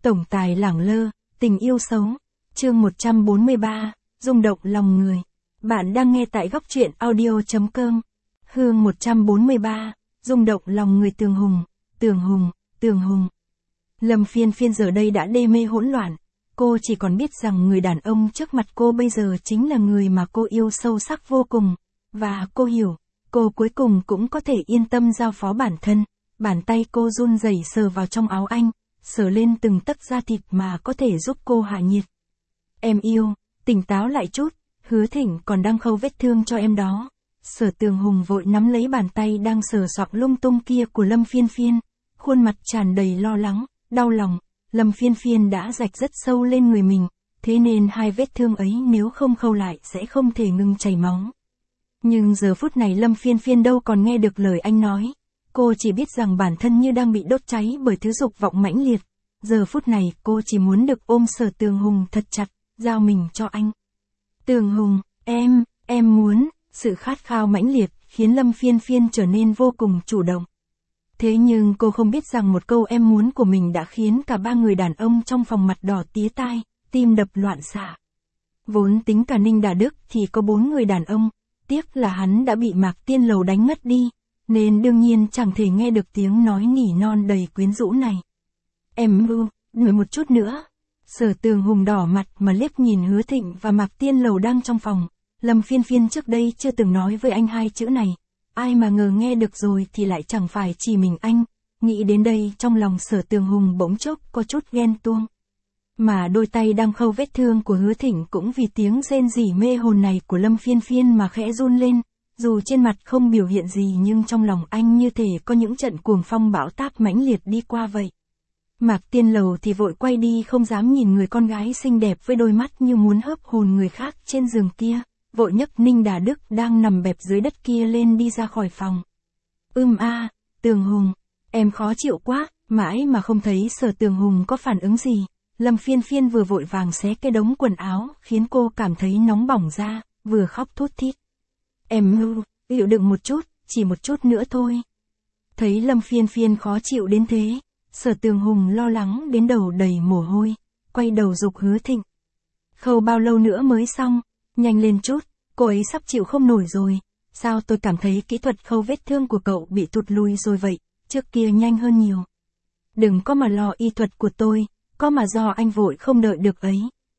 Tổng tài lẳng lơ, tình yêu xấu. Chương 143, rung động lòng người. Bạn đang nghe tại góc truyện audio.com. Hương 143, rung động lòng người. Tường Hùng. Lâm Phiên Phiên giờ đây đã đê mê hỗn loạn. Cô chỉ còn biết rằng người đàn ông trước mặt cô bây giờ chính là người mà cô yêu sâu sắc vô cùng. Và cô hiểu, cô cuối cùng cũng có thể yên tâm giao phó bản thân. Bàn tay cô run rẩy sờ vào trong áo anh, sờ lên từng tấc da thịt mà có thể giúp cô hạ nhiệt. Em yêu, tỉnh táo lại chút, Hứa Thịnh còn đang khâu vết thương cho em đó. Sở Tường Hùng vội nắm lấy bàn tay đang sờ soạng lung tung kia của Lâm Phiên Phiên, khuôn mặt tràn đầy lo lắng, đau lòng. Lâm Phiên Phiên đã rạch rất sâu lên người mình, thế nên hai vết thương ấy nếu không khâu lại sẽ không thể ngừng chảy máu. Nhưng giờ phút này Lâm Phiên Phiên đâu còn nghe được lời anh nói. Cô chỉ biết rằng bản thân như đang bị đốt cháy bởi thứ dục vọng mãnh liệt. Giờ phút này cô chỉ muốn được ôm Sở Tường Hùng thật chặt, giao mình cho anh. Tường Hùng, em muốn. Sự khát khao mãnh liệt khiến Lâm Phiên Phiên trở nên vô cùng chủ động. Thế nhưng cô không biết rằng một câu em muốn của mình đã khiến cả ba người đàn ông trong phòng mặt đỏ tía tai, tim đập loạn xạ. Vốn tính cả Ninh Đà Đức thì có 4 người đàn ông, tiếc là hắn đã bị Mạc Tiên Lầu đánh ngất đi, nên đương nhiên chẳng thể nghe được tiếng nói nỉ non đầy quyến rũ này. Em người một chút nữa. Sở Tường Hùng đỏ mặt mà liếc nhìn Hứa Thịnh và Mạc Tiên Lầu đang trong phòng. Lâm Phiên Phiên trước đây chưa từng nói với anh hai chữ này, ai mà ngờ nghe được rồi thì lại chẳng phải chỉ mình anh. Nghĩ đến đây trong lòng Sở Tường Hùng bỗng chốc có chút ghen tuông. Mà đôi tay đang khâu vết thương của Hứa Thịnh cũng vì tiếng rên rỉ mê hồn này của Lâm Phiên Phiên mà khẽ run lên, dù trên mặt không biểu hiện gì nhưng trong lòng anh như thể có những trận cuồng phong bão táp mãnh liệt đi qua vậy. Mạc Tiên Lầu thì vội quay đi không dám nhìn người con gái xinh đẹp với đôi mắt như muốn hớp hồn người khác trên giường kia, vội nhấc Ninh Đà Đức đang nằm bẹp dưới đất kia lên đi ra khỏi phòng. Tường Hùng, em khó chịu quá, mãi mà không thấy Sở Tường Hùng có phản ứng gì. Lâm Phiên Phiên vừa vội vàng xé cái đống quần áo khiến cô cảm thấy nóng bỏng ra, vừa khóc thút thít. Em chịu đựng một chút, chỉ một chút nữa thôi. Thấy Lâm Phiên Phiên khó chịu đến thế, Sở Tường Hùng lo lắng đến đầu đầy mồ hôi, quay đầu giục Hứa Thịnh. Khâu bao lâu nữa mới xong, nhanh lên chút, cô ấy sắp chịu không nổi rồi. Sao tôi cảm thấy kỹ thuật khâu vết thương của cậu bị tụt lùi rồi vậy, trước kia nhanh hơn nhiều. Đừng có mà lo y thuật của tôi, có mà do anh vội không đợi được ấy.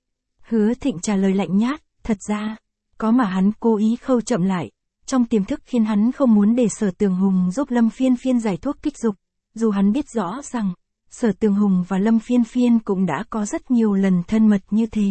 Hứa Thịnh trả lời lạnh nhát, thật ra, có mà hắn cố ý khâu chậm lại, trong tiềm thức khiến hắn không muốn để Sở Tường Hùng giúp Lâm Phiên Phiên giải thuốc kích dục, dù hắn biết rõ rằng, Sở Tường Hùng và Lâm Phiên Phiên cũng đã có rất nhiều lần thân mật như thế.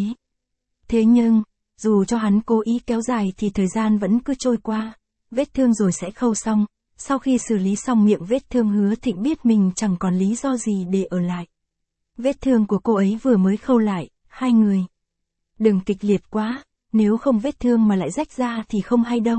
Thế nhưng, dù cho hắn cố ý kéo dài thì thời gian vẫn cứ trôi qua, vết thương rồi sẽ khâu xong, sau khi xử lý xong miệng vết thương Hứa Thịnh biết mình chẳng còn lý do gì để ở lại. Vết thương của cô ấy vừa mới khâu lại, hai người. Đừng kịch liệt quá, nếu không vết thương mà lại rách ra thì không hay đâu.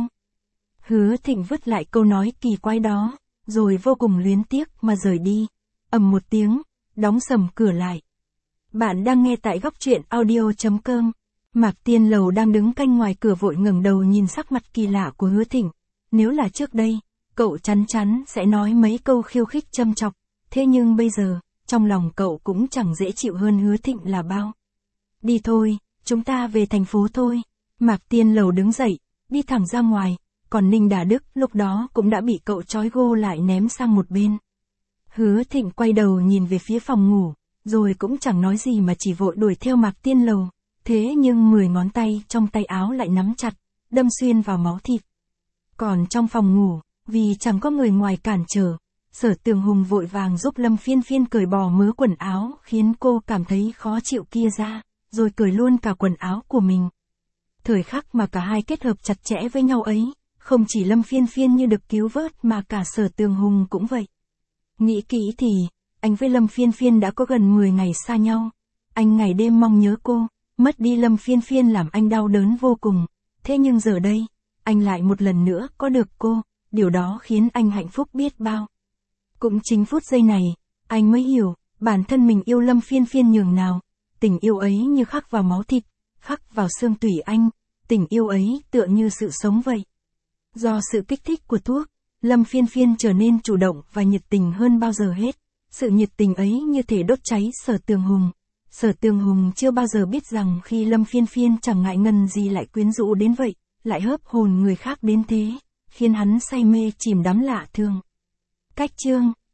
Hứa Thịnh vứt lại câu nói kỳ quái đó, rồi vô cùng luyến tiếc mà rời đi. Ầm một tiếng, đóng sầm cửa lại. Bạn đang nghe tại góc truyện audio.com. Mạc Tiên Lầu đang đứng canh ngoài cửa vội ngẩng đầu nhìn sắc mặt kỳ lạ của Hứa Thịnh. Nếu là trước đây, cậu chắn chắn sẽ nói mấy câu khiêu khích châm chọc. Thế nhưng bây giờ, trong lòng cậu cũng chẳng dễ chịu hơn Hứa Thịnh là bao. Đi thôi, chúng ta về thành phố thôi. Mạc Tiên Lầu đứng dậy, đi thẳng ra ngoài, còn Ninh Đà Đức lúc đó cũng đã bị cậu trói gô lại ném sang một bên. Hứa Thịnh quay đầu nhìn về phía phòng ngủ, rồi cũng chẳng nói gì mà chỉ vội đuổi theo Mạc Tiên Lầu. Thế nhưng 10 ngón tay trong tay áo lại nắm chặt, đâm xuyên vào máu thịt. Còn trong phòng ngủ, vì chẳng có người ngoài cản trở, Sở Tường Hùng vội vàng giúp Lâm Phiên Phiên cởi bỏ mớ quần áo khiến cô cảm thấy khó chịu kia ra, rồi cởi luôn cả quần áo của mình. Thời khắc mà cả hai kết hợp chặt chẽ với nhau ấy, không chỉ Lâm Phiên Phiên như được cứu vớt mà cả Sở Tường Hùng cũng vậy. Nghĩ kỹ thì, anh với Lâm Phiên Phiên đã có gần 10 ngày xa nhau. Anh ngày đêm mong nhớ cô, mất đi Lâm Phiên Phiên làm anh đau đớn vô cùng. Thế nhưng giờ đây, anh lại một lần nữa có được cô, điều đó khiến anh hạnh phúc biết bao. Cũng chính phút giây này, anh mới hiểu, bản thân mình yêu Lâm Phiên Phiên nhường nào. Tình yêu ấy như khắc vào máu thịt, khắc vào xương tủy anh, tình yêu ấy tựa như sự sống vậy. Do sự kích thích của thuốc, Lâm Phiên Phiên trở nên chủ động và nhiệt tình hơn bao giờ hết. Sự nhiệt tình ấy như thể đốt cháy Sở Tường Hùng. Sở Tường Hùng chưa bao giờ biết rằng khi Lâm Phiên Phiên chẳng ngại ngần gì lại quyến rũ đến vậy, lại hớp hồn người khác đến thế, khiến hắn say mê chìm đắm lạ thường. Cách chương